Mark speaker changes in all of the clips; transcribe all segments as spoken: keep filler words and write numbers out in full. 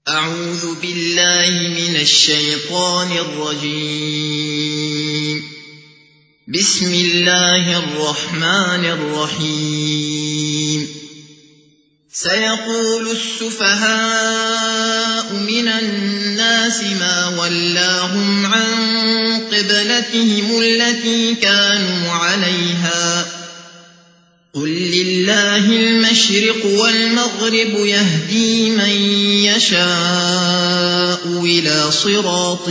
Speaker 1: أعوذ بالله من الشيطان الرجيم. بسم الله الرحمن الرحيم. سيقول السفهاء من الناس ما ولاهم عن قبلتهم التي كانوا عليها قل لله المشرق والمغرب يهدي من يشاء إلى صراط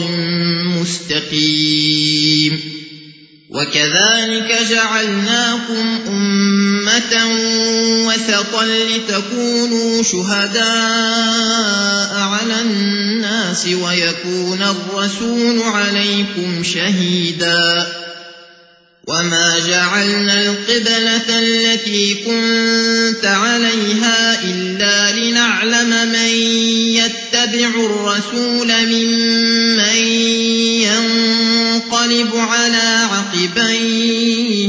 Speaker 1: مستقيم. وكذلك جعلناكم أمة وسطا لتكونوا شهداء على الناس ويكون الرسول عليكم شهيدا. وما جعلنا القبلة التي كنت عليها إلا لنعلم من يتبع الرسول ممن ينقلب على عقبيه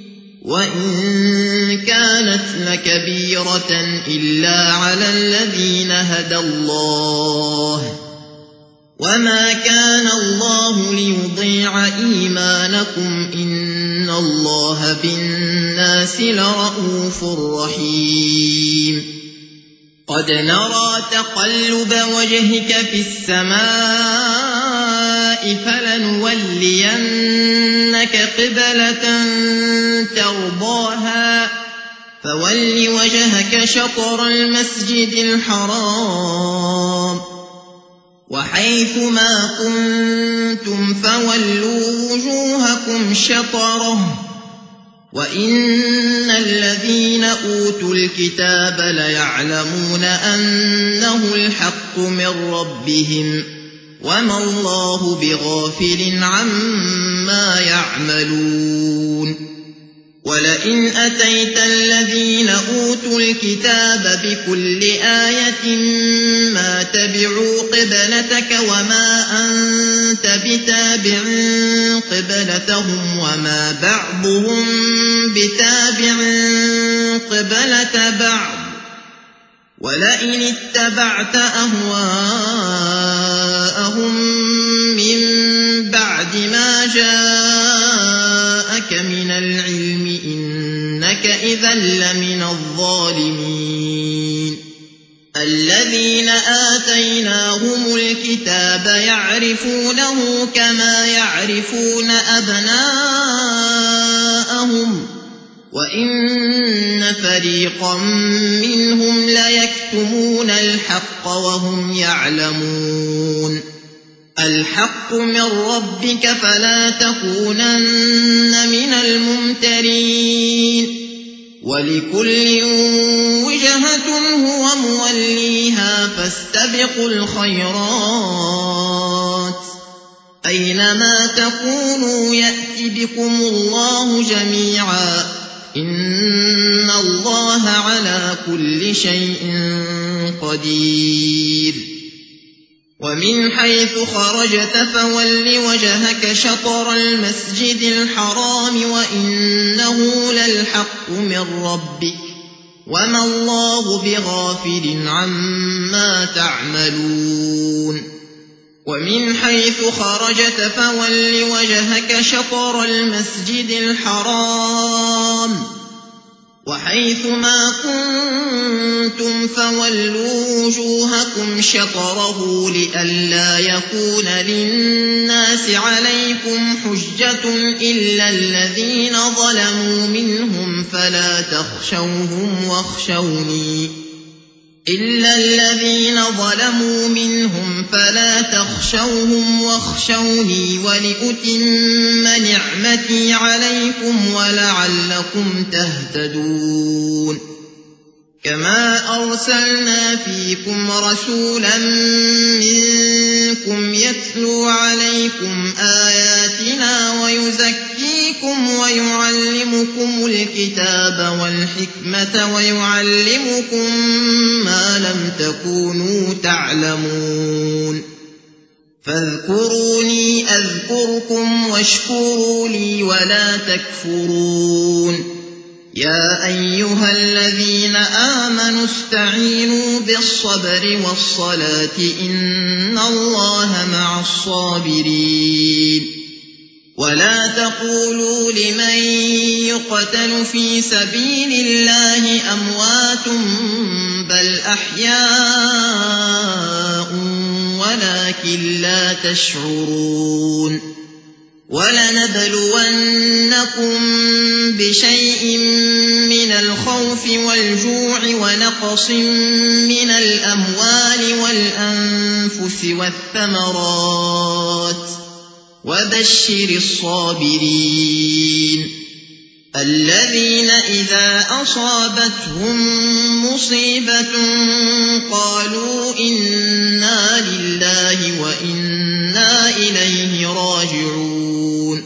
Speaker 1: وإن كانت لكبيرة إلا على الذين هدى الله وما كان الله ليضيع إيمانكم إن الله بالناس لرءوف رحيم. قد نرى تقلب وجهك في السماء فلنولينك قبلة ترضاها فول وجهك شطر المسجد الحرام وحيث ما كنتم فولوا وجوهكم شطره وإن الذين أوتوا الكتاب ليعلمون أنه الحق من ربهم وما الله بغافل عما يعملون. ولئن أتيت الذين أوتوا الكتاب بكل آية ما تبعوا قبلتك وما أنت بتابع قبلتهم وما بعضهم بتابع قبلة بعض ولئن اتبعت أهواءهم من بعد ما جاءك من العلم إنك إذا لمن الظالمين. الذين آتيناهم الكتاب يعرفونه كما يعرفون أبناءهم وإن فريقا منهم ليكتمون الحق وهم يعلمون. الحق من ربك فلا تكونن من الممترين. ولكل وجهة هو موليها فاستبقوا الخيرات أينما تكونوا يأت بكم الله جميعا إن الله على كل شيء قدير. ومن حيث خرجت فول وجهك شطر المسجد الحرام وإنه للحق من ربك وما الله بغافل عما تعملون. ومن حيث خرجت فول وجهك شطر المسجد الحرام وحيث ما كنتم فولوا وجوهكم شطره لئلا يكون للناس عليكم حجة إلا الذين ظلموا منهم فلا تخشوهم واخشوني إلا الذين ظلموا منهم فلا تخشوهم واخشوني ولأتم نعمتي عليكم ولعلكم تهتدون. كما أرسلنا فيكم رسولا منكم يتلو عليكم آياتنا ويزكيكم ويعلمكم الكتاب والحكمة ويعلمكم ما لم تكونوا تعلمون. فاذكروني أذكركم واشكروا لي ولا تكفرون. يا أيها الذين آمنوا استعينوا بالصبر والصلاة إن الله مع الصابرين ولا تقولوا لمن يقتل في سبيل الله أموات بل أحياء ولكن لا تشعرون ولنبلونكم بشيء من الخوف والجوع ونقص من الأموال والأنفس والثمرات وبشر الصابرين الذين إذا أصابتهم مصيبة قالوا إنا لله وإنا إليه راجعون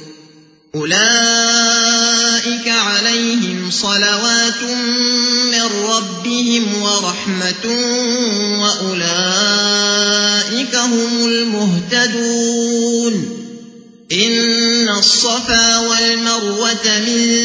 Speaker 1: أولئك عليهم صلوات من ربهم ورحمة وأولئك هم المهتدون إن الصفا والمروة من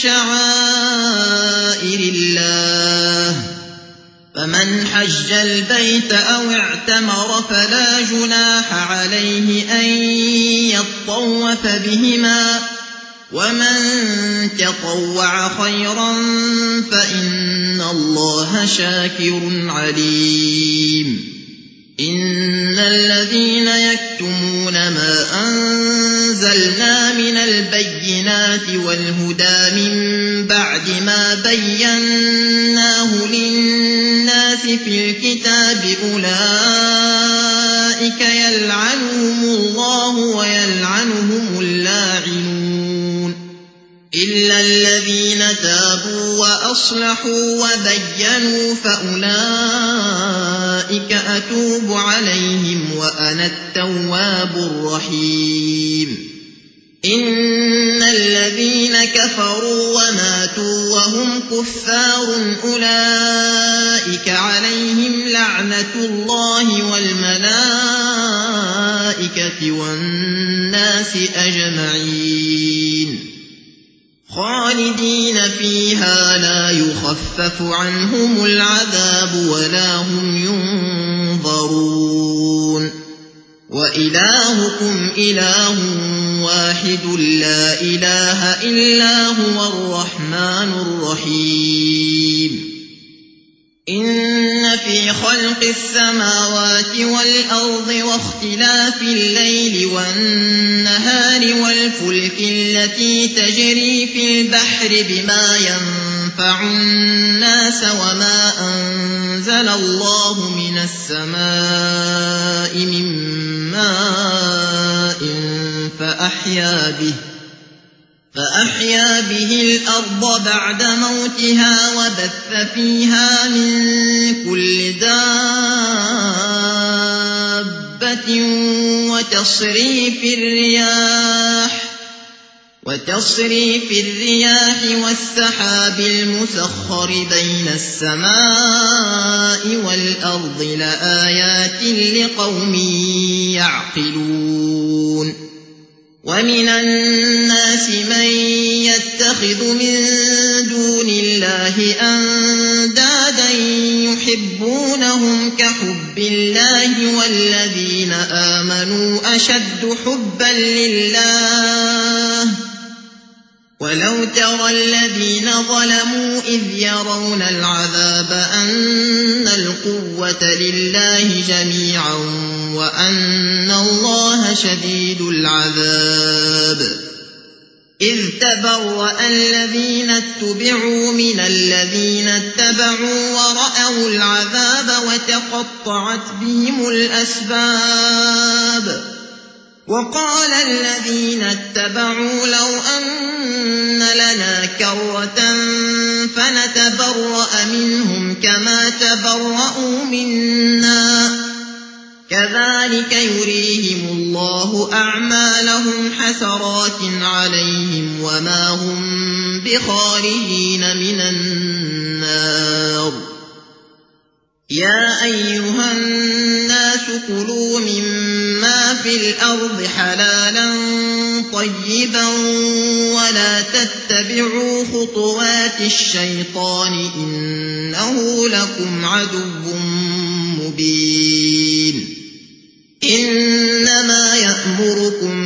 Speaker 1: شعائر الله فمن حج البيت أو اعتمر فلا جناح عليه أن يطوف بهما ومن تطوع خيرا فإن الله شاكر عليم إن الذين يكتمون ما أنزلنا من البينات والهدى من بعد ما بيناه للناس في الكتاب أولئك يلعنهم الله ويلعنهم اللاعنون إلا الذين تابوا وأصلحوا وبينوا فأولئك أتوب عليهم وأنا التواب الرحيم إن الذين كفروا وماتوا وهم كفار أولئك عليهم لعنة الله والملائكة والناس أجمعين خالدين فيها لا يخفف عنهم العذاب ولا هم ينظرون وإلهكم إله واحد لا إله إلا هو الرحمن الرحيم إن في خلق السماوات والأرض واختلاف الليل والنهار والفلك التي تجري في البحر بما ينفع الناس وما أنزل الله من السماء من ماء فأحيا به فأحيا به الأرض بعد موتها وبث فيها من كل دابة وتصريف الرياح وتصريف الرياح والسحاب المسخر بين السماء والأرض لآيات لقوم يعقلون ومن الناس من يتخذ من دون الله أندادا يحبونهم كحب الله والذين آمنوا أشد حبا لله ولو ترى الذين ظلموا إذ يرون العذاب أن القوة لله جميعا وأن الله شديد العذاب إذ تبرأ الذين اتبعوا من الذين اتبعوا ورأوا العذاب وتقطعت بهم الأسباب وقال الذين اتبعوا لو أن لنا كرة فنتبرأ منهم كما تبرأوا منا كذلك يريهم الله أعمالهم حسرات عليهم وما هم بخارجين من النار يا أيها الناس كلوا مما في الأرض حلالا طيبا ولا تتبعوا خطوات الشيطان إنه لكم عدو مبين إنما يأمركم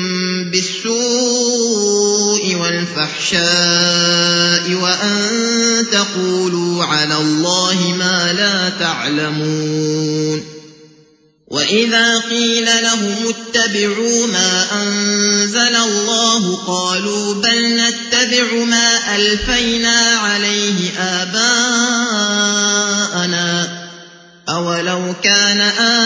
Speaker 1: بالسوء والفحشاء وأن تقولوا على الله ما لا تعلمون وإذا قيل لهم اتبعوا ما أنزل الله قالوا بل نتبع ما ألفينا عليه آباءنا أولو كان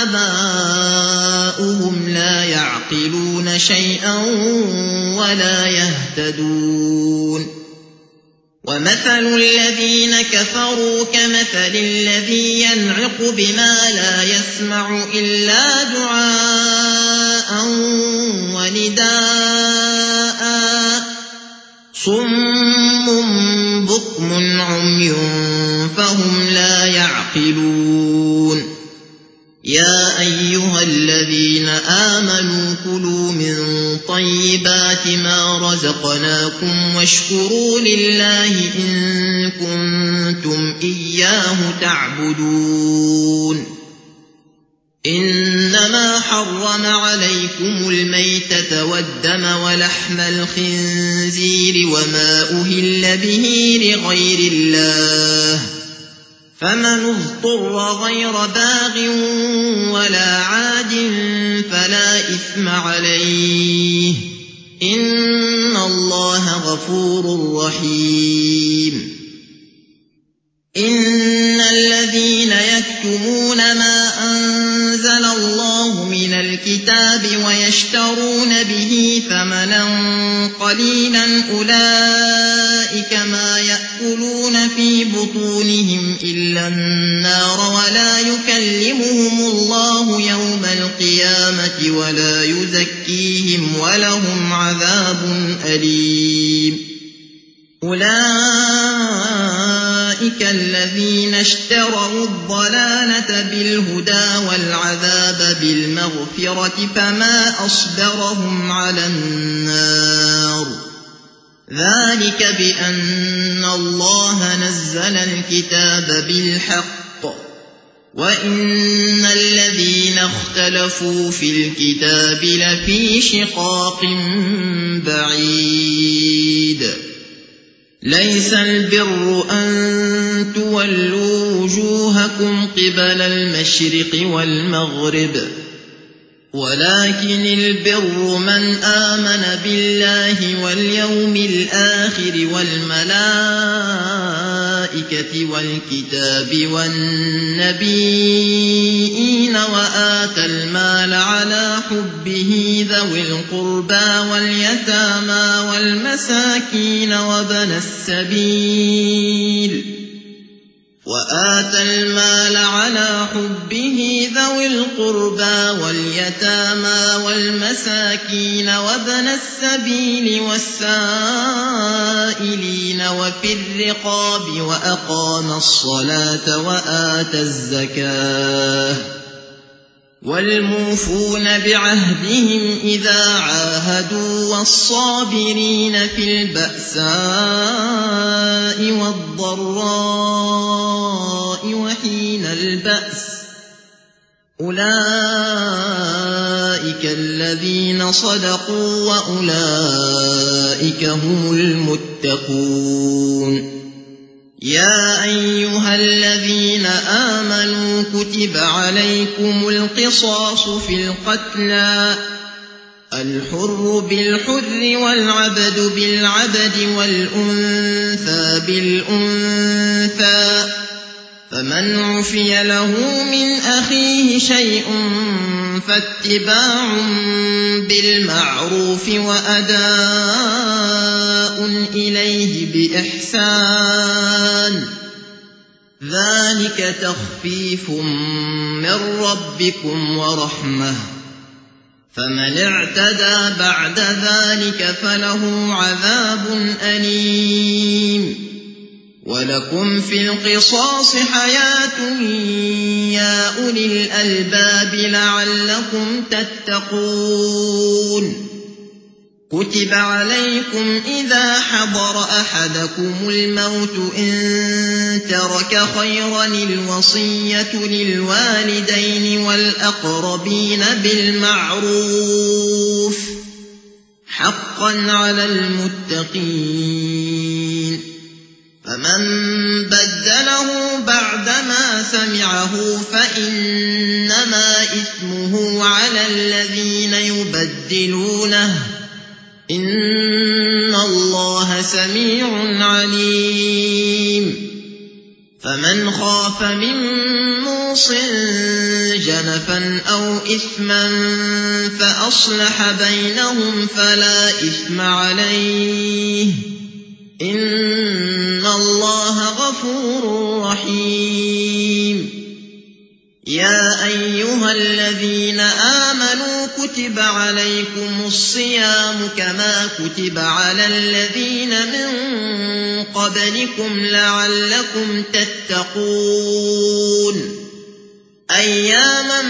Speaker 1: آباؤهم لا يعقلون شيئا ولا يهتدون ومثل الذين كفروا كمثل الذي ينعق بما لا يسمع إلا دعاء ونداء صم بكم عمي فهم لا يعقلون يا أيها الذين آمنوا كلوا من طيبات ما رزقناكم واشكروا لله إن كنتم إياه تعبدون إنما حرم عليكم الميتة والدم ولحم الخنزير وما أهل به لغير الله فمن اضطر غير باغ ولا عاد فلا إثم عليه إن الله غفور رحيم إن الذين يكتمون ما أنزل الله من الكتاب ويشترون به ثمنا قليلا أولئك ما يأكلون في بطونهم إلا النار ولا يكلمهم الله يوم القيامة ولا يزكيهم ولهم عذاب أليم أولئك الذين اشتروا الضلالة بالهدى والعذاب بالمغفرة فما أصبرهم على النار ذلك بأن الله نزل الكتاب بالحق وإن الذين اختلفوا في الكتاب لفي شقاق بعيد ليس البر أن تولوا وجوهكم قبل المشرق والمغرب ولكن البر من آمن بالله واليوم الآخر والملائكة والكتاب والنبيين وآتى المال على حبه ذوي القربى واليتامى والمساكين وابن السبيل وآتى المال على حبه ذوي القربى واليتامى والمساكين وابن السبيل والسائلين وفي الرقاب وأقام الصلاة وآتى الزكاة والموفون بعهدهم إذا عاهدوا والصابرين في البأساء والضراء وحين البأس أولئك الذين صدقوا وأولئك هم المتقون يا أيها الذين آمنوا كتب عليكم القصاص في القتلى الحر بالحر والعبد بالعبد والأنثى بالأنثى فمن عفي له من أخيه شيء فاتباع بالمعروف وأداء إليه بإحسان ذلك تخفيف من ربكم ورحمة فمن اعتدى بعد ذلك فله عذاب أليم ولكم في القصاص حياة يا أولي الألباب لعلكم تتقون كتب عليكم إذا حضر أحدكم الموت إن ترك خيرا الوصية للوالدين والأقربين بالمعروف حقا على المتقين فمن بدله بعدما سمعه فإنما إثمه على الذين يبدلونه إن الله سميع عليم فمن خاف من موص جنفا أو إثما فأصلح بينهم فلا إثم عليه إن الله غفور رحيم يا أيها الذين آمنوا كتب عليكم الصيام كما كتب على الذين من قبلكم لعلكم تتقون أياما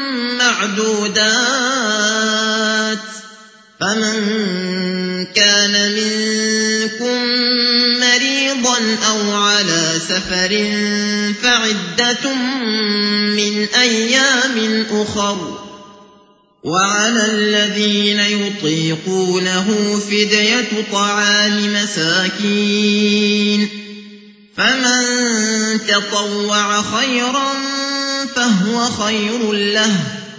Speaker 1: معدودات فمن كان منكم مريضا أو على سفر فعدة من أيام أخر وعلى الذين يطيقونه فدية طعام مساكين فمن تطوع خيرا فهو خير له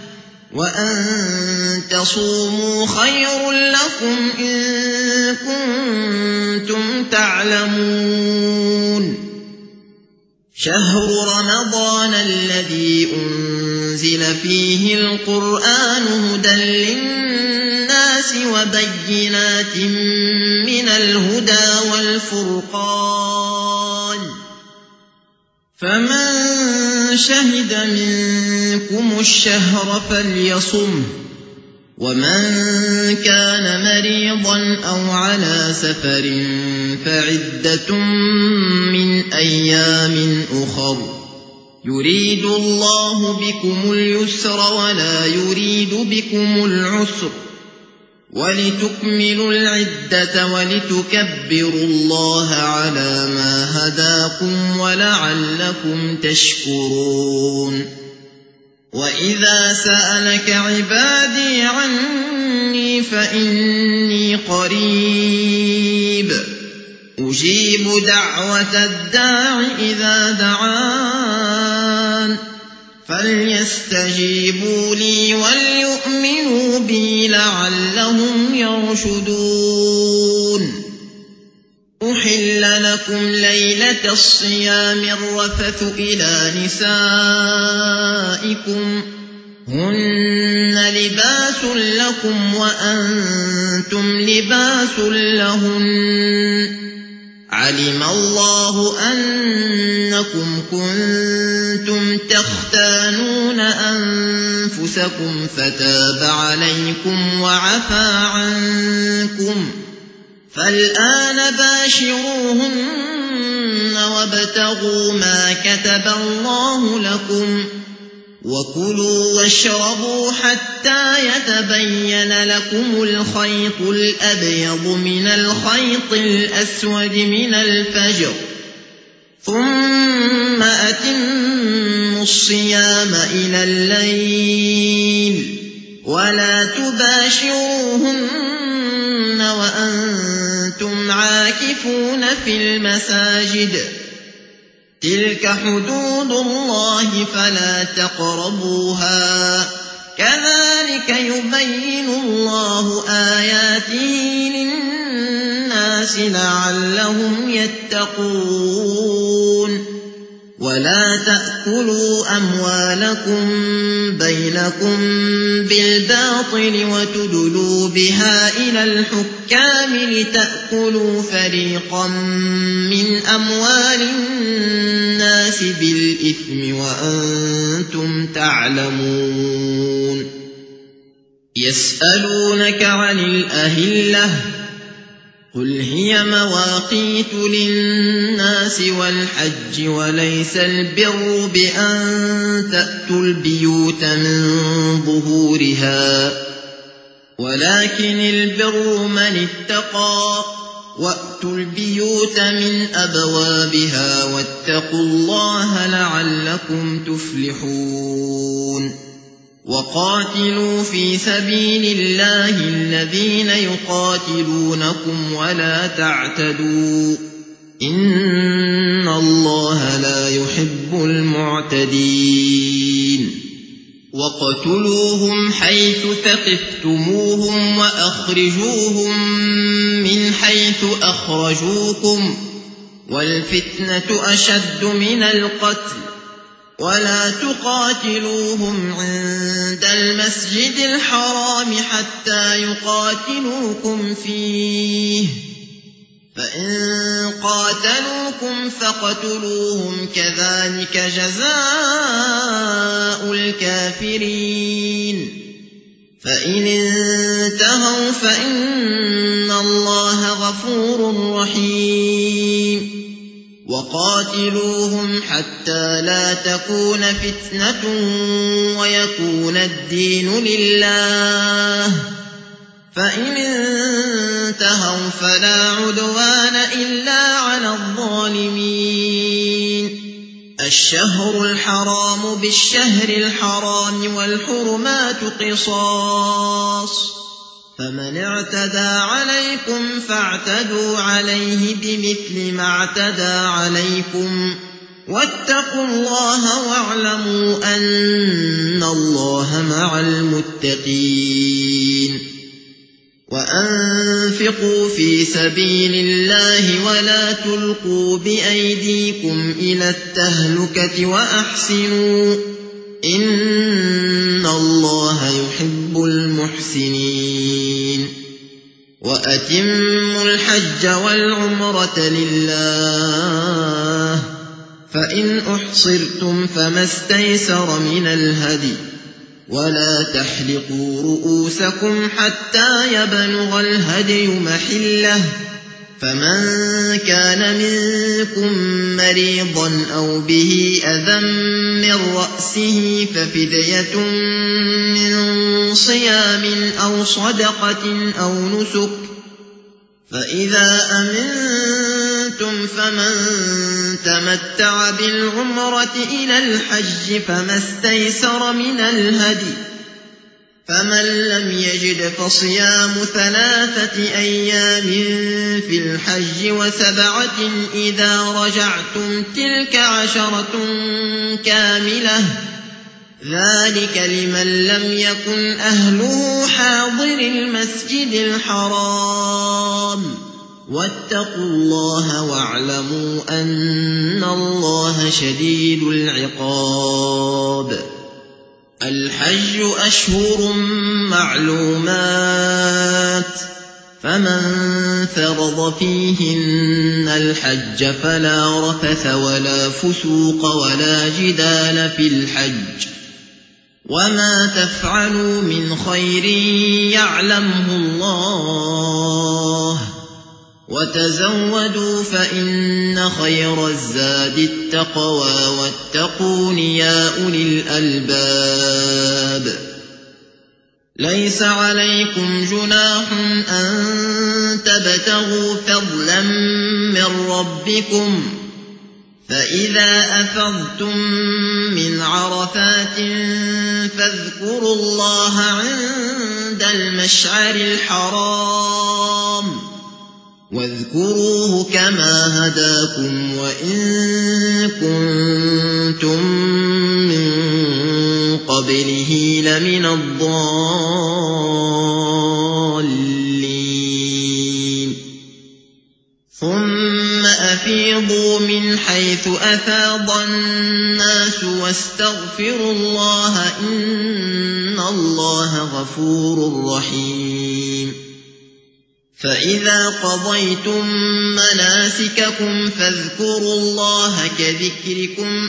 Speaker 1: وأن تصوموا خير لكم إن كنتم تعلمون شهر رمضان الذي أنزل فيه القرآن هدى للناس وبينات من الهدى والفرقان فمن شهد منكم الشهر فليصم ومن كان مريضا أو على سفر فعدة من أيام أخر يريد الله بكم اليسر ولا يريد بكم العسر ولتكملوا العدة ولتكبروا الله على ما هداكم ولعلكم تشكرون وإذا سألك عبادي عني فإني قريب أجيب دعوة الداع إذا دعان فليستجيبوا لي وليؤمنوا بي لعلهم يرشدون أحل لكم ليلة الصيام الرفث إلى نسائكم هن لباس لكم وأنتم لباس لهن علم الله أنكم كنتم تختانون أنفسكم فتاب عليكم وعفى عنكم فالآن باشروهن وابتغوا ما كتب الله لكم وكلوا واشربوا حتى يتبين لكم الخيط الأبيض من الخيط الأسود من الفجر ثم أتموا الصيام إلى الليل ولا تباشروهن وأنتم عاكفون في المساجد تلك حدود الله فلا تقربوها كذلك يبين الله آياته للناس لعلهم يتقون ولا تأكلوا أموالكم بينكم بالباطل وتدلوا بها إلى الحكام لتأكلوا فريقا من أموال الناس بالإثم وأنتم تعلمون يسألونك عن الأهلة قل هي مواقيت للناس والحج وليس البر بأن تأتوا البيوت من ظهورها ولكن البر من اتقى وأتوا البيوت من أبوابها واتقوا الله لعلكم تفلحون وقاتلوا في سبيل الله الذين يقاتلونكم ولا تعتدوا إن الله لا يحب المعتدين وقتلوهم حيث ثقفتموهم وأخرجوهم من حيث أخرجوكم والفتنة أشد من القتل ولا تقاتلوهم عند المسجد الحرام حتى يقاتلوكم فيه فإن قاتلوكم فاقتلوهم كذلك جزاء الكافرين فإن انتهوا فإن الله غفور رحيم وقاتلوهم حتى لا تكون فتنة ويكون الدين لله فإن انتهوا فلا عدوان إلا على الظالمين الشهر الحرام بالشهر الحرام والحرمات قصاص فمن اعتدى عليكم فاعتدوا عليه بمثل ما اعتدى عليكم واتقوا الله واعلموا أن الله مع المتقين وأنفقوا في سبيل الله ولا تلقوا بأيديكم إلى التهلكة وأحسنوا إن الله يحب المحسنين وأتموا الحج والعمرة لله فإن أحصرتم فما استيسر من الهدي ولا تحلقوا رؤوسكم حتى يبلغ الهدي محله فمن كان منكم مريضا أو به أذى من رأسه ففدية من صيام أو صدقة أو نسك فإذا أمنتم فمن تمتع بالعمرة إلى الحج فما استيسر من الهدي فمن لم يجد فصيام ثلاثة أيام في الحج وسبعة إذا رجعتم تلك عشرة كاملة ذلك لمن لم يكن أهله حاضر المسجد الحرام واتقوا الله واعلموا أن الله شديد العقاب الحج أشهر معلومات فمن فرض فيهن الحج فلا رفث ولا فسوق ولا جدال في الحج وما تفعلوا من خير يعلمه الله وتزودوا فإن خير الزاد التقوى واتقون يا أولي الألباب ليس عليكم جناح أن تبتغوا فضلا من ربكم فإذا أفضتم من عرفات فاذكروا الله عند المشعر الحرام واذكروه كما هداكم وإن كنتم من قبله لمن الضالين ثم أفيضوا من حيث أفاض الناس واستغفروا الله إن الله غفور رحيم فإذا قضيتم مناسككم فاذكروا الله كذكركم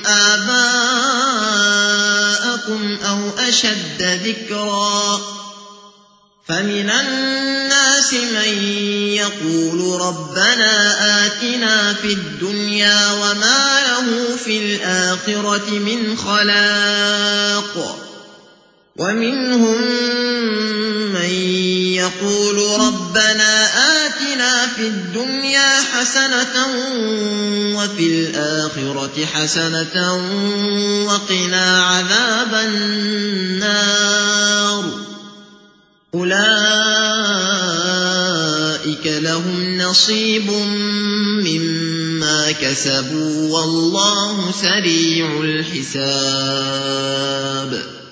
Speaker 1: آباءكم أو أشد ذكرا فمن الناس من يقول ربنا آتنا في الدنيا وما له في الآخرة من خلاق ومنهم من يقول ربنا آتنا في الدنيا حسنة وفي الآخرة حسنة وقنا عذاب النار أولئك لهم نصيب مما كسبوا والله سريع الحساب